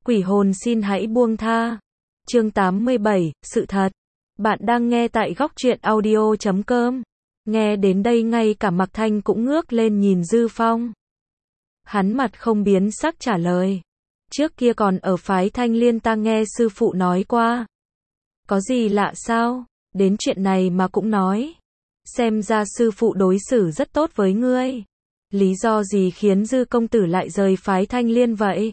Quỷ hồn xin hãy buông tha. Chương 87, sự thật. Bạn đang nghe tại góc truyện audio.com. Nghe đến đây ngay cả Mạc Thanh cũng ngước lên nhìn Dư Phong. Hắn mặt không biến sắc trả lời. Trước kia còn ở phái Thanh Liên ta nghe sư phụ nói qua. Có gì lạ sao? Đến chuyện này mà cũng nói. Xem ra sư phụ đối xử rất tốt với ngươi. Lý do gì khiến Dư công tử lại rời phái Thanh Liên vậy?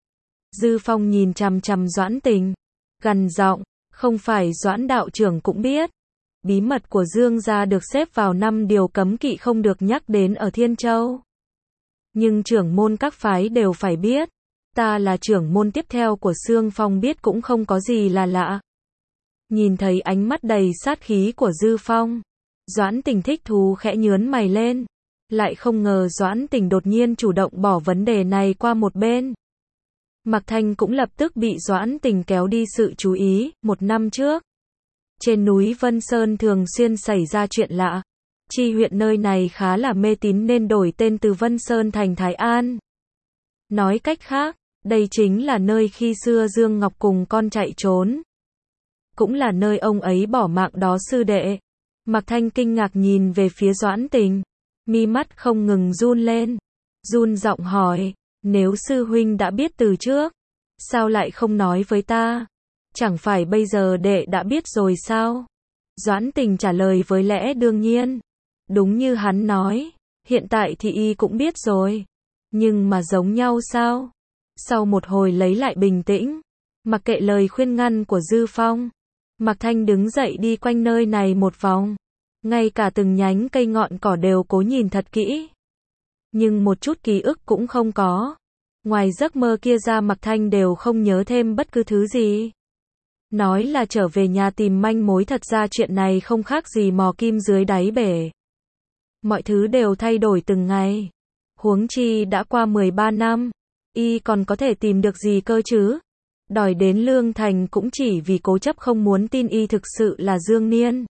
Dư Phong nhìn chằm chằm Doãn Tình, gằn giọng, không phải Doãn đạo trưởng cũng biết. Bí mật của Dương gia được xếp vào 5 điều cấm kỵ không được nhắc đến ở Thiên Châu. Nhưng trưởng môn các phái đều phải biết. Ta là trưởng môn tiếp theo của Sương Phong biết cũng không có gì là lạ. Nhìn thấy ánh mắt đầy sát khí của Dư Phong, Doãn Tình thích thú khẽ nhướng mày lên. Lại không ngờ Doãn Tình đột nhiên chủ động bỏ vấn đề này qua một bên. Mạc Thanh cũng lập tức bị Doãn Tình kéo đi sự chú ý. 1 năm trước, trên núi Vân Sơn thường xuyên xảy ra chuyện lạ. Chi huyện nơi này khá là mê tín nên đổi tên từ Vân Sơn thành Thái An. Nói cách khác, đây chính là nơi khi xưa Dương Ngọc cùng con chạy trốn. Cũng là nơi ông ấy bỏ mạng đó sư đệ. Mạc Thanh kinh ngạc nhìn về phía Doãn Tình, mi mắt không ngừng run lên. Run giọng hỏi, nếu sư huynh đã biết từ trước, sao lại không nói với ta? Chẳng phải bây giờ đệ đã biết rồi sao? Doãn Tình trả lời với lẽ đương nhiên. Đúng như hắn nói, hiện tại thì y cũng biết rồi. Nhưng mà giống nhau sao? Sau một hồi lấy lại bình tĩnh, mặc kệ lời khuyên ngăn của Dư Phong, Mạc Thanh đứng dậy đi quanh nơi này một vòng. Ngay cả từng nhánh cây ngọn cỏ đều cố nhìn thật kỹ. Nhưng một chút ký ức cũng không có. Ngoài giấc mơ kia ra Mạc Thanh đều không nhớ thêm bất cứ thứ gì. Nói là trở về nhà tìm manh mối, thật ra chuyện này không khác gì mò kim dưới đáy bể. Mọi thứ đều thay đổi từng ngày. Huống chi đã qua 13 năm, y còn có thể tìm được gì cơ chứ? Đòi đến Lương Thành cũng chỉ vì cố chấp không muốn tin y thực sự là Dương Niên.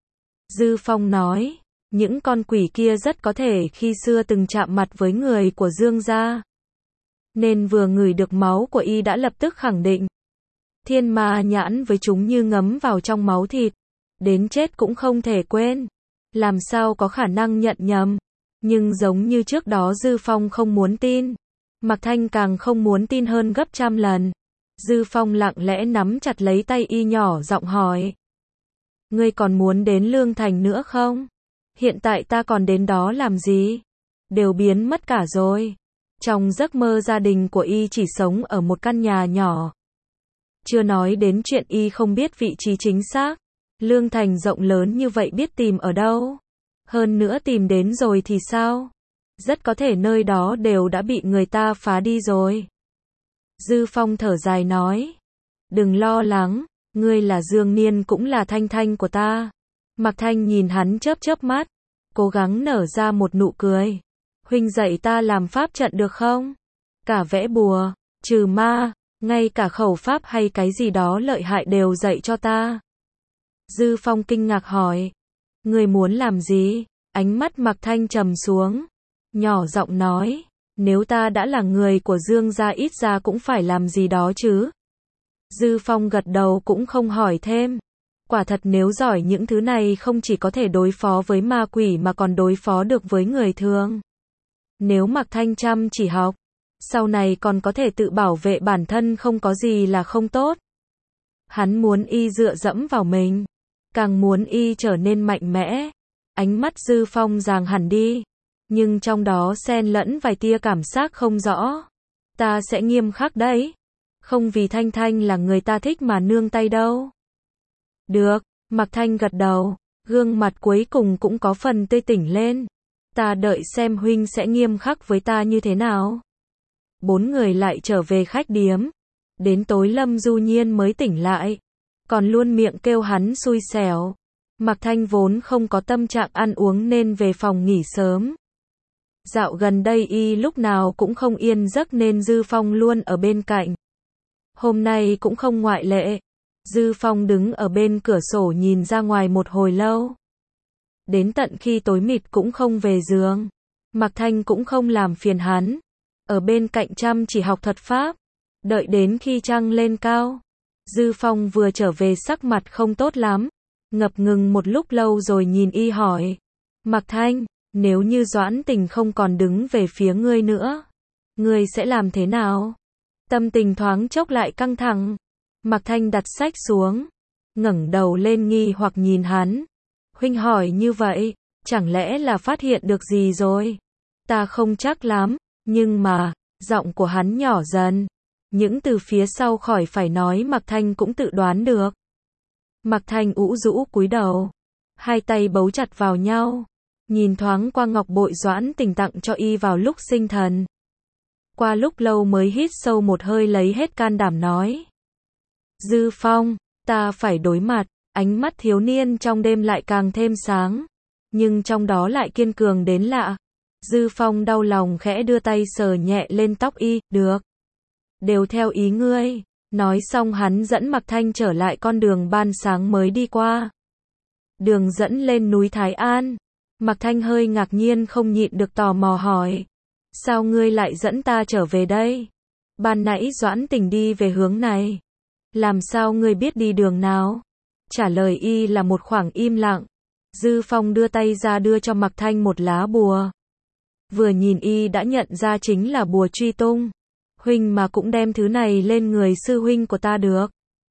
Dư Phong nói, những con quỷ kia rất có thể khi xưa từng chạm mặt với người của Dương gia. Nên vừa ngửi được máu của y đã lập tức khẳng định. Thiên ma nhãn với chúng như ngấm vào trong máu thịt. Đến chết cũng không thể quên. Làm sao có khả năng nhận nhầm. Nhưng giống như trước đó Dư Phong không muốn tin. Mạc Thanh càng không muốn tin hơn gấp trăm lần. Dư Phong lặng lẽ nắm chặt lấy tay y nhỏ giọng hỏi. Ngươi còn muốn đến Lương Thành nữa không? Hiện tại ta còn đến đó làm gì? Đều biến mất cả rồi. Trong giấc mơ gia đình của y chỉ sống ở một căn nhà nhỏ. Chưa nói đến chuyện y không biết vị trí chính xác. Lương Thành rộng lớn như vậy biết tìm ở đâu? Hơn nữa tìm đến rồi thì sao? Rất có thể nơi đó đều đã bị người ta phá đi rồi. Dư Phong thở dài nói. Đừng lo lắng, ngươi là Dương Niên cũng là Thanh Thanh của ta. Mạc Thanh nhìn hắn chớp chớp mắt, cố gắng nở ra một nụ cười. Huynh dạy ta làm pháp trận được không? Cả vẽ bùa, trừ ma, ngay cả khẩu pháp hay cái gì đó lợi hại đều dạy cho ta. Dư Phong kinh ngạc hỏi. Ngươi muốn làm gì? Ánh mắt Mạc Thanh trầm xuống, nhỏ giọng nói. Nếu ta đã là người của Dương gia ít ra cũng phải làm gì đó chứ. Dư Phong gật đầu cũng không hỏi thêm. Quả thật nếu giỏi những thứ này không chỉ có thể đối phó với ma quỷ mà còn đối phó được với người thường. Nếu Mạc Thanh chăm chỉ học, sau này còn có thể tự bảo vệ bản thân, không có gì là không tốt. Hắn muốn y dựa dẫm vào mình, càng muốn y trở nên mạnh mẽ. Ánh mắt Dư Phong ràng hẳn đi, nhưng trong đó xen lẫn vài tia cảm giác không rõ. Ta sẽ nghiêm khắc đấy. Không vì Thanh Thanh là người ta thích mà nương tay đâu. Được, Mạc Thanh gật đầu, gương mặt cuối cùng cũng có phần tươi tỉnh lên. Ta đợi xem huynh sẽ nghiêm khắc với ta như thế nào. 4 người lại trở về khách điếm. Đến tối Lâm Du Nhiên mới tỉnh lại, còn luôn miệng kêu hắn xui xẻo. Mạc Thanh vốn không có tâm trạng ăn uống nên về phòng nghỉ sớm. Dạo gần đây y lúc nào cũng không yên giấc nên Dư Phong luôn ở bên cạnh. Hôm nay cũng không ngoại lệ. Dư Phong đứng ở bên cửa sổ nhìn ra ngoài một hồi lâu. Đến tận khi tối mịt cũng không về giường. Mạc Thanh cũng không làm phiền hắn. Ở bên cạnh chăm chỉ học thuật pháp. Đợi đến khi trăng lên cao, Dư Phong vừa trở về sắc mặt không tốt lắm, ngập ngừng một lúc lâu rồi nhìn y hỏi. Mạc Thanh, nếu như Doãn Tình không còn đứng về phía ngươi nữa, ngươi sẽ làm thế nào? Tâm tình thoáng chốc lại căng thẳng. Mạc Thanh đặt sách xuống, ngẩng đầu lên nghi hoặc nhìn hắn. Huynh hỏi như vậy, chẳng lẽ là phát hiện được gì rồi? Ta không chắc lắm, nhưng mà, giọng của hắn nhỏ dần. Những từ phía sau khỏi phải nói Mạc Thanh cũng tự đoán được. Mạc Thanh ủ rũ cúi đầu, hai tay bấu chặt vào nhau, nhìn thoáng qua ngọc bội Doãn Tình tặng cho y vào lúc sinh thần. Qua lúc lâu mới hít sâu một hơi lấy hết can đảm nói. Dư Phong, ta phải đối mặt. Ánh mắt thiếu niên trong đêm lại càng thêm sáng, nhưng trong đó lại kiên cường đến lạ. Dư Phong đau lòng khẽ đưa tay sờ nhẹ lên tóc y, được. Đều theo ý ngươi. Nói xong hắn dẫn Mạc Thanh trở lại con đường ban sáng mới đi qua. Đường dẫn lên núi Thái An. Mạc Thanh hơi ngạc nhiên không nhịn được tò mò hỏi. Sao ngươi lại dẫn ta trở về đây? Ban nãy Doãn Tình đi về hướng này. Làm sao ngươi biết đi đường nào? Trả lời y là một khoảng im lặng. Dư Phong đưa tay ra đưa cho Mạc Thanh một lá bùa. Vừa nhìn y đã nhận ra chính là bùa truy tung. Huynh mà cũng đem thứ này lên người sư huynh của ta được.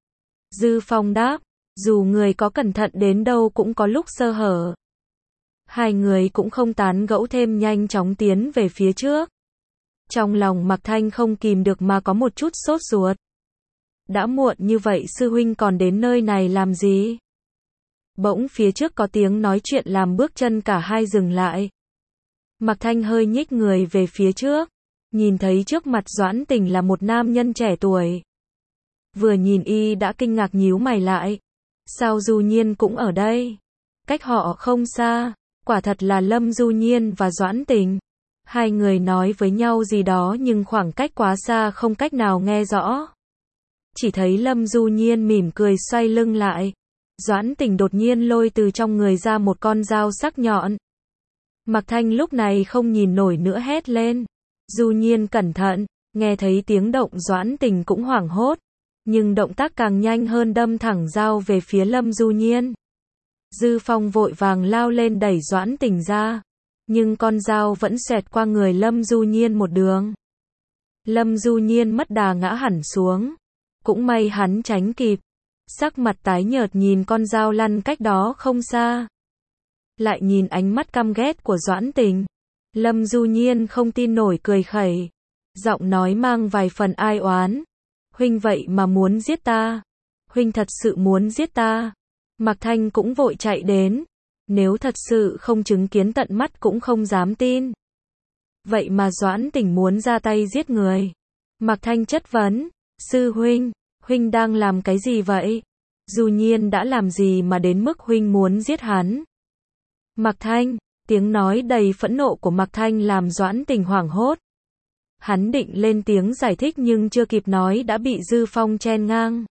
Dư Phong đáp, dù người có cẩn thận đến đâu cũng có lúc sơ hở. Hai người cũng không tán gẫu thêm nhanh chóng tiến về phía trước. Trong lòng Mạc Thanh không kìm được mà có một chút sốt ruột. Đã muộn như vậy sư huynh còn đến nơi này làm gì? Bỗng phía trước có tiếng nói chuyện làm bước chân cả hai dừng lại. Mạc Thanh hơi nhích người về phía trước, nhìn thấy trước mặt Doãn Tình là một nam nhân trẻ tuổi. Vừa nhìn y đã kinh ngạc nhíu mày lại. Sao Du Nhiên cũng ở đây? Cách họ không xa, quả thật là Lâm Du Nhiên và Doãn Tình. Hai người nói với nhau gì đó nhưng khoảng cách quá xa không cách nào nghe rõ. Chỉ thấy Lâm Du Nhiên mỉm cười xoay lưng lại. Doãn Tình đột nhiên lôi từ trong người ra một con dao sắc nhọn. Mạc Thanh lúc này không nhìn nổi nữa hét lên. Du Nhiên cẩn thận, nghe thấy tiếng động Doãn Tình cũng hoảng hốt. Nhưng động tác càng nhanh hơn đâm thẳng dao về phía Lâm Du Nhiên. Dư Phong vội vàng lao lên đẩy Doãn Tình ra. Nhưng con dao vẫn xẹt qua người Lâm Du Nhiên một đường. Lâm Du Nhiên mất đà ngã hẳn xuống. Cũng may hắn tránh kịp. Sắc mặt tái nhợt nhìn con dao lăn cách đó không xa. Lại nhìn ánh mắt căm ghét của Doãn Tình. Lâm Du Nhiên không tin nổi cười khẩy. Giọng nói mang vài phần ai oán. Huynh vậy mà muốn giết ta. Huynh thật sự muốn giết ta. Mạc Thanh cũng vội chạy đến. Nếu thật sự không chứng kiến tận mắt cũng không dám tin. Vậy mà Doãn Tình muốn ra tay giết người. Mạc Thanh chất vấn. Sư huynh, huynh đang làm cái gì vậy? Du Nhiên đã làm gì mà đến mức huynh muốn giết hắn? Mạc Thanh, tiếng nói đầy phẫn nộ của Mạc Thanh làm Doãn Tình hoảng hốt. Hắn định lên tiếng giải thích nhưng chưa kịp nói đã bị Dư Phong chen ngang.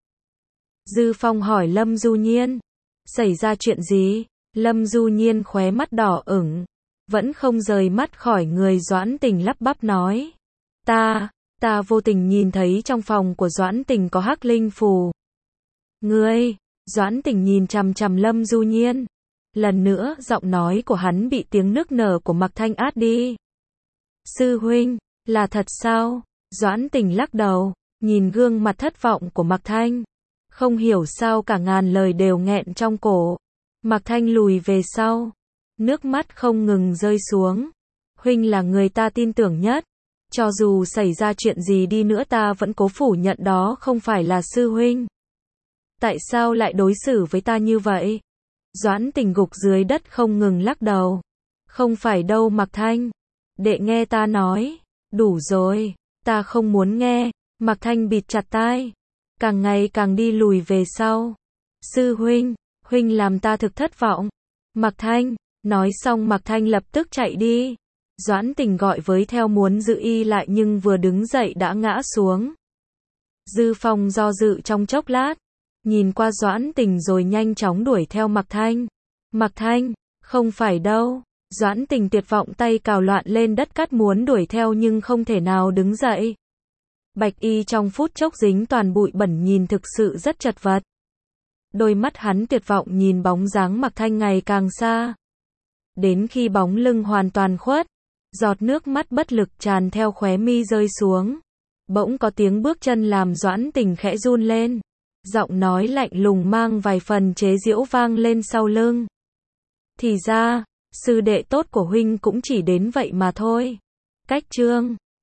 Dư Phong hỏi Lâm Du Nhiên. Xảy ra chuyện gì? Lâm Du Nhiên khóe mắt đỏ ửng. Vẫn không rời mắt khỏi người Doãn Tình lắp bắp nói. Ta vô tình nhìn thấy trong phòng của Doãn Tình có hắc linh phù. Ngươi, Doãn Tình nhìn chằm chằm Lâm Du Nhiên. Lần nữa giọng nói của hắn bị tiếng nức nở của Mạc Thanh át đi. Sư huynh, là thật sao? Doãn Tình lắc đầu, nhìn gương mặt thất vọng của Mạc Thanh. Không hiểu sao cả ngàn lời đều nghẹn trong cổ. Mạc Thanh lùi về sau. Nước mắt không ngừng rơi xuống. Huynh là người ta tin tưởng nhất. Cho dù xảy ra chuyện gì đi nữa ta vẫn cố phủ nhận đó không phải là sư huynh. Tại sao lại đối xử với ta như vậy? Doãn Tình gục dưới đất không ngừng lắc đầu. Không phải đâu Mạc Thanh. Đệ nghe ta nói. Đủ rồi. Ta không muốn nghe. Mạc Thanh bịt chặt tai. Càng ngày càng đi lùi về sau. Sư huynh, huynh làm ta thực thất vọng. Mạc Thanh, nói xong Mạc Thanh lập tức chạy đi. Doãn Tình gọi với theo muốn giữ y lại nhưng vừa đứng dậy đã ngã xuống. Dư Phong do dự trong chốc lát. Nhìn qua Doãn Tình rồi nhanh chóng đuổi theo Mạc Thanh. Mạc Thanh, không phải đâu. Doãn Tình tuyệt vọng tay cào loạn lên đất cát muốn đuổi theo nhưng không thể nào đứng dậy. Bạch y trong phút chốc dính toàn bụi bẩn nhìn thực sự rất chật vật. Đôi mắt hắn tuyệt vọng nhìn bóng dáng Mạc Thanh ngày càng xa. Đến khi bóng lưng hoàn toàn khuất, giọt nước mắt bất lực tràn theo khóe mi rơi xuống. Bỗng có tiếng bước chân làm Doãn Tình khẽ run lên. Giọng nói lạnh lùng mang vài phần chế giễu vang lên sau lưng. Thì ra, sư đệ tốt của huynh cũng chỉ đến vậy mà thôi. Cách chương